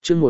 chương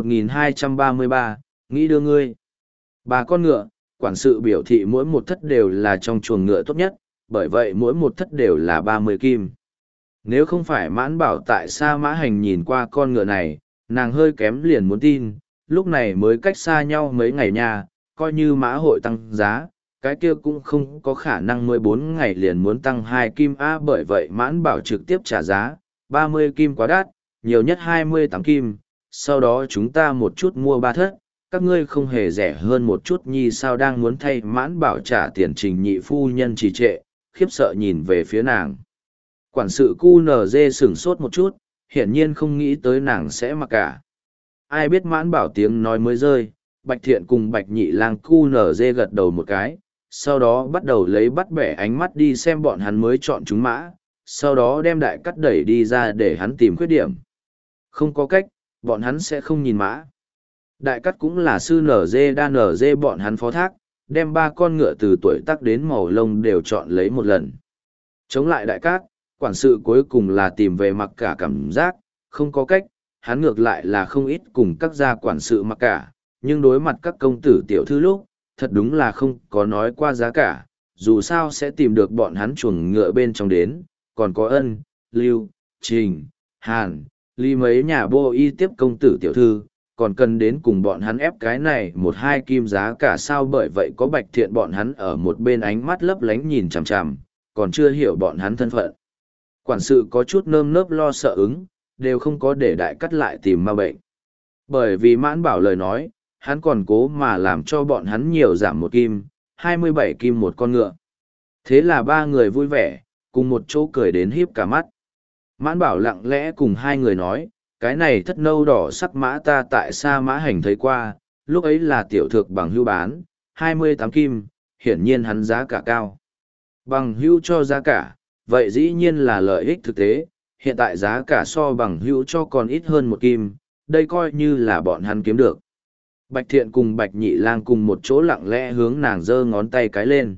1233, nghĩ đưa ngươi. Ba con ngựa, quản sự biểu thị mỗi một thất đều là trong chuồng ngựa tốt nhất, bởi vậy mỗi một thất đều là 30 kim. Nếu không phải Mãn Bảo tại Sa Mã Hành nhìn qua con ngựa này, nàng hơi kém liền muốn tin, lúc này mới cách xa nhau mấy ngày nha, coi như mã hội tăng giá, cái kia cũng không có khả năng 14 ngày liền muốn tăng 2 kim a, bởi vậy Mãn Bảo trực tiếp trả giá, 30 kim quá đắt, nhiều nhất 28 kim, sau đó chúng ta một chút mua 3 thất, các ngươi không hề rẻ hơn một chút nhi sao. Đang muốn thay Mãn Bảo trả tiền, Trình nhị phu nhân trì trệ, khiếp sợ nhìn về phía nàng. Quản sự QNZ sửng sốt một chút, hiển nhiên không nghĩ tới nàng sẽ mặc cả. Ai biết Mãn Bảo tiếng nói mới rơi, Bạch Thiện cùng Bạch Nhị Lang QNZ gật đầu một cái, sau đó bắt đầu lấy bắt bẻ ánh mắt đi xem bọn hắn mới chọn chúng mã, sau đó đem Đại Cắt đẩy đi ra để hắn tìm khuyết điểm. Không có cách, bọn hắn sẽ không nhìn mã. Đại Cắt cũng là sư NG đa NG bọn hắn phó thác, đem 3 con ngựa từ tuổi tác đến màu lông đều chọn lấy một lần. Chống lại Đại Cát, quản sự cuối cùng là tìm về mặc cả cảm giác, không có cách, hắn ngược lại là không ít cùng các gia quản sự mặc cả, nhưng đối mặt các công tử tiểu thư lúc, thật đúng là không có nói qua giá cả, dù sao sẽ tìm được bọn hắn chuồng ngựa bên trong đến, còn có Ân, Lưu, Trình, Hàn, Ly mấy nhà bô y tiếp công tử tiểu thư, còn cần đến cùng bọn hắn ép cái này 1-2 kim giá cả sao. Bởi vậy có Bạch Thiện bọn hắn ở một bên ánh mắt lấp lánh nhìn chằm chằm, còn chưa hiểu bọn hắn thân phận. Quản sự có chút nơm nớp lo sợ ứng, đều không có để Đại Cắt lại tìm ma bệnh. Bởi vì Mãn Bảo lời nói, hắn còn cố mà làm cho bọn hắn nhiều giảm 1 kim, 27 kim một con ngựa. Thế là 3 người vui vẻ, cùng một chỗ cười đến híp cả mắt. Mãn Bảo lặng lẽ cùng 2 người nói, cái này thất nâu đỏ sắc mã ta tại Sa Mã Hành thấy qua, lúc ấy là tiểu thược bằng hưu bán, 28 kim, hiển nhiên hắn giá cả cao. Bằng hưu cho giá cả, vậy dĩ nhiên là lợi ích thực tế, hiện tại giá cả so bằng hữu cho còn ít hơn 1 kim, đây coi như là bọn hắn kiếm được. Bạch Thiện cùng Bạch Nhị Lang cùng một chỗ lặng lẽ hướng nàng giơ ngón tay cái lên.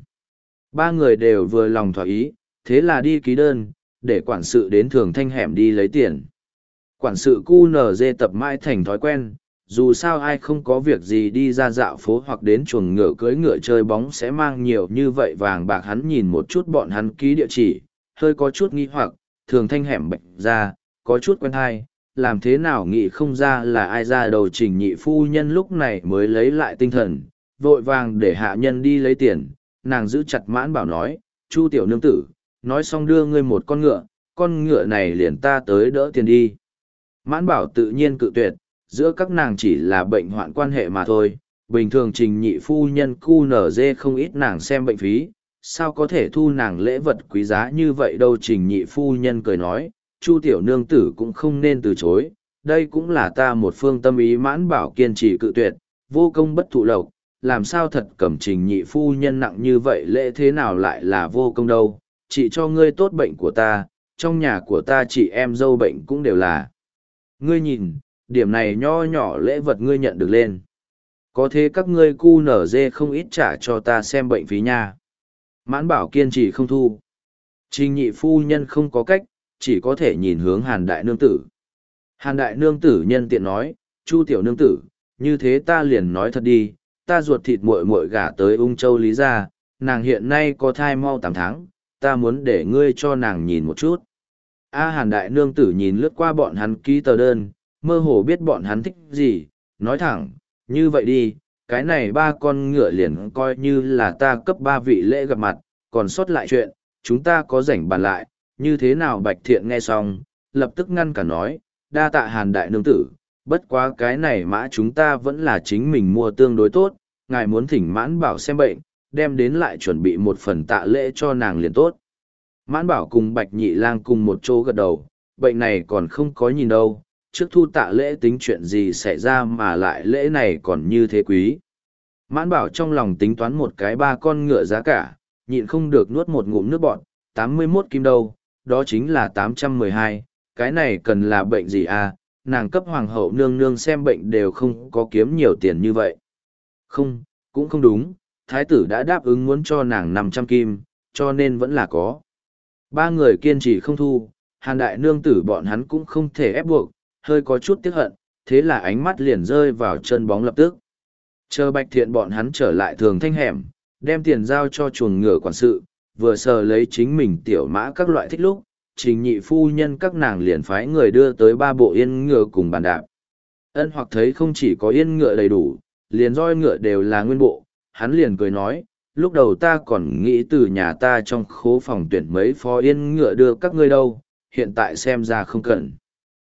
3 người đều vừa lòng thỏa ý, thế là đi ký đơn, để quản sự đến Thường Thanh hẻm đi lấy tiền. Quản sự QNZ tập mãi thành thói quen, dù sao ai không có việc gì đi ra dạo phố hoặc đến chuồng ngựa cưỡi ngựa chơi bóng sẽ mang nhiều như vậy vàng bạc. Hắn nhìn một chút bọn hắn ký địa chỉ, hơi có chút nghi hoặc, Thường Thanh hẻm Bạch ra, có chút quen hay, làm thế nào nghĩ không ra là ai ra đầu. Trình nhị phu nhân lúc này mới lấy lại tinh thần, vội vàng để hạ nhân đi lấy tiền, nàng giữ chặt Mãn Bảo nói, Chu tiểu nương tử, nói xong đưa ngươi một con ngựa này liền ta tới đỡ tiền đi. Mãn Bảo tự nhiên cự tuyệt, giữa các nàng chỉ là bệnh hoạn quan hệ mà thôi, bình thường Trình nhị phu nhân QNZ không ít nàng xem bệnh phí, sao có thể thu nàng lễ vật quý giá như vậy đâu. Trình nhị phu nhân cười nói, Chu tiểu nương tử cũng không nên từ chối, đây cũng là ta một phương tâm ý. Mãn Bảo kiên trì cự tuyệt, vô công bất thụ lộc, làm sao thật cầm Trình nhị phu nhân nặng như vậy, lễ thế nào lại là vô công đâu, chỉ cho ngươi tốt bệnh của ta, trong nhà của ta chị em dâu bệnh cũng đều là. Ngươi nhìn, điểm này nho nhỏ lễ vật ngươi nhận được lên. Có thế các ngươi QNZ không ít trả cho ta xem bệnh phí nha. Mãn Bảo kiên trì không thu. Trình nhị phu nhân không có cách, chỉ có thể nhìn hướng Hàn đại nương tử. Hàn đại nương tử nhân tiện nói, Chu tiểu nương tử, như thế ta liền nói thật đi, ta ruột thịt muội muội gả tới Ung Châu Lý gia, nàng hiện nay có thai mau 8 tháng, ta muốn để ngươi cho nàng nhìn một chút. Hàn đại nương tử nhìn lướt qua bọn hắn ký tờ đơn, mơ hồ biết bọn hắn thích gì, nói thẳng, như vậy đi, cái này 3 con ngựa liền coi như là ta cấp 3 vị lễ gặp mặt, còn sót lại chuyện, chúng ta có rảnh bàn lại, như thế nào. Bạch Thiện nghe xong, lập tức ngăn cả nói, đa tạ Hàn đại nương tử, bất quá cái này mã chúng ta vẫn là chính mình mua tương đối tốt, ngài muốn thỉnh Mãn Bảo xem bệnh, đem đến lại chuẩn bị một phần tạ lễ cho nàng liền tốt. Mãn Bảo cùng Bạch Nhị Lang cùng một chỗ gật đầu, bệnh này còn không có nhìn đâu, trước thu tạ lễ tính chuyện gì xảy ra mà lại lễ này còn như thế quý. Mãn Bảo trong lòng tính toán một cái 3 con ngựa giá cả, nhịn không được nuốt một ngụm nước bọt, 81 kim đâu, đó chính là 812, cái này cần là bệnh gì à, nàng cấp hoàng hậu nương nương xem bệnh đều không có kiếm nhiều tiền như vậy. Không, cũng không đúng, thái tử đã đáp ứng muốn cho nàng 500 kim, cho nên vẫn là có. 3 người kiên trì không thu, Hàn đại nương tử bọn hắn cũng không thể ép buộc, hơi có chút tiếc hận, thế là ánh mắt liền rơi vào chân bóng lập tức. Chờ Bạch Thiện bọn hắn trở lại thường thanh hẻm, đem tiền giao cho chuồng ngựa quản sự, vừa sờ lấy chính mình tiểu mã các loại thích lúc, trình nhị phu nhân các nàng liền phái người đưa tới 3 bộ yên ngựa cùng bàn đạp. Ân Hoặc thấy không chỉ có yên ngựa đầy đủ, liền roi ngựa đều là nguyên bộ, hắn liền cười nói, lúc đầu ta còn nghĩ từ nhà ta trong khố phòng tuyển mấy phó yên ngựa đưa các ngươi đâu, hiện tại xem ra không cần.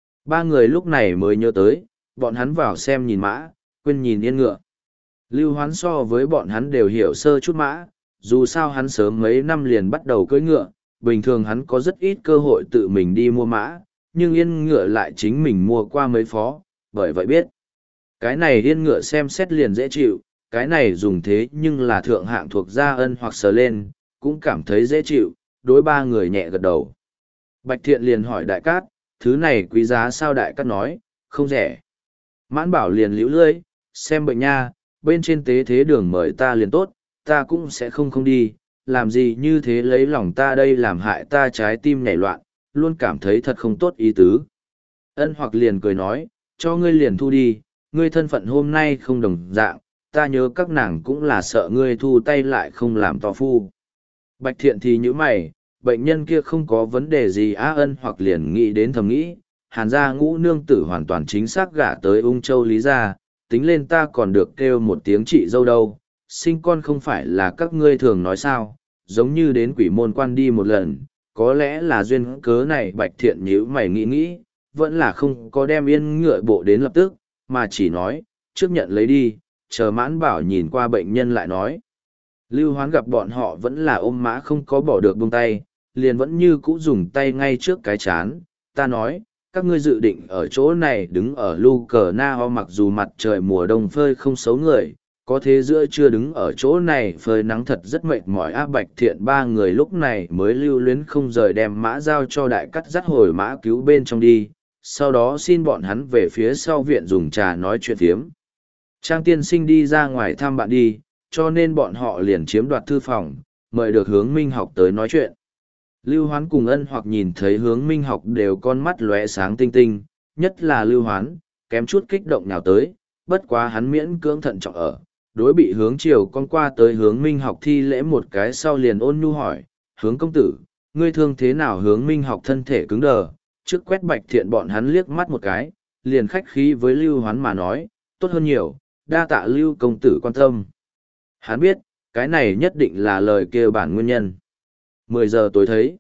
3 người lúc này mới nhớ tới, bọn hắn vào xem nhìn mã, quên nhìn yên ngựa. Lưu Hoán so với bọn hắn đều hiểu sơ chút mã, dù sao hắn sớm mấy năm liền bắt đầu cưỡi ngựa, bình thường hắn có rất ít cơ hội tự mình đi mua mã, nhưng yên ngựa lại chính mình mua qua mấy phó, bởi vậy biết. Cái này yên ngựa xem xét liền dễ chịu, cái này dùng thế nhưng là thượng hạng thuộc gia Ân Hoặc sờ lên, cũng cảm thấy dễ chịu, đối 3 người nhẹ gật đầu. Bạch Thiện liền hỏi Đại Cát, thứ này quý giá sao? Đại Cát nói, không rẻ. Mãn Bảo liền liễu lưỡi, xem bệnh nha, bên trên tế thế đường mời ta liền tốt, ta cũng sẽ không đi, làm gì như thế lấy lòng ta đây, làm hại ta trái tim nhảy loạn, luôn cảm thấy thật không tốt ý tứ. Ân Hoặc liền cười nói, cho ngươi liền thu đi, ngươi thân phận hôm nay không đồng dạng, ta nhớ các nàng cũng là sợ ngươi thu tay lại không làm to phu. Bạch Thiện thì như mày, bệnh nhân kia không có vấn đề gì á? Ân Hoặc liền nghĩ đến thầm nghĩ, Hàn gia Ngũ nương tử hoàn toàn chính xác gả tới Ung Châu Lý gia, tính lên ta còn được kêu một tiếng chị dâu đâu, sinh con không phải là các ngươi thường nói sao, giống như đến Quỷ Môn Quan đi một lần, có lẽ là duyên cớ này. Bạch Thiện nhíu mày nghĩ, vẫn là không có đem yên ngựa bộ đến lập tức, mà chỉ nói, trước nhận lấy đi, chờ Mãn Bảo nhìn qua bệnh nhân lại nói. Lưu Hoán gặp bọn họ vẫn là ôm mã không có bỏ được buông tay, liền vẫn như cũ dùng tay ngay trước cái chán, ta nói, các ngươi dự định ở chỗ này đứng ở lu cờ na ho, mặc dù mặt trời mùa đông phơi không xấu người, có thế giữa chưa đứng ở chỗ này phơi nắng thật rất mệt mỏi á. Bạch Thiện 3 người lúc này mới lưu luyến không rời đem mã giao cho Đại Cát dắt hồi mã cứu bên trong đi, sau đó xin bọn hắn về phía sau viện dùng trà nói chuyện phiếm. Trang tiên sinh đi ra ngoài thăm bạn đi, cho nên bọn họ liền chiếm đoạt thư phòng, mời được Hướng Minh Học tới nói chuyện. Lưu Hoán cùng Ân Hoặc nhìn thấy Hướng Minh Học đều con mắt lóe sáng tinh tinh, nhất là Lưu Hoán, kém chút kích động nhào tới, bất quá hắn miễn cưỡng thận trọng ở, đối bị Hướng Triều con qua tới Hướng Minh Học thi lễ một cái sau liền ôn nhu hỏi, Hướng công tử, ngươi thương thế nào? Hướng Minh Học thân thể cứng đờ, trước quét Bạch Thiện bọn hắn liếc mắt một cái, liền khách khí với Lưu Hoán mà nói, tốt hơn nhiều, đa tạ Lưu công tử quan tâm. Hắn biết, cái này nhất định là lời kêu bản nguyên nhân. 10 giờ tối thấy.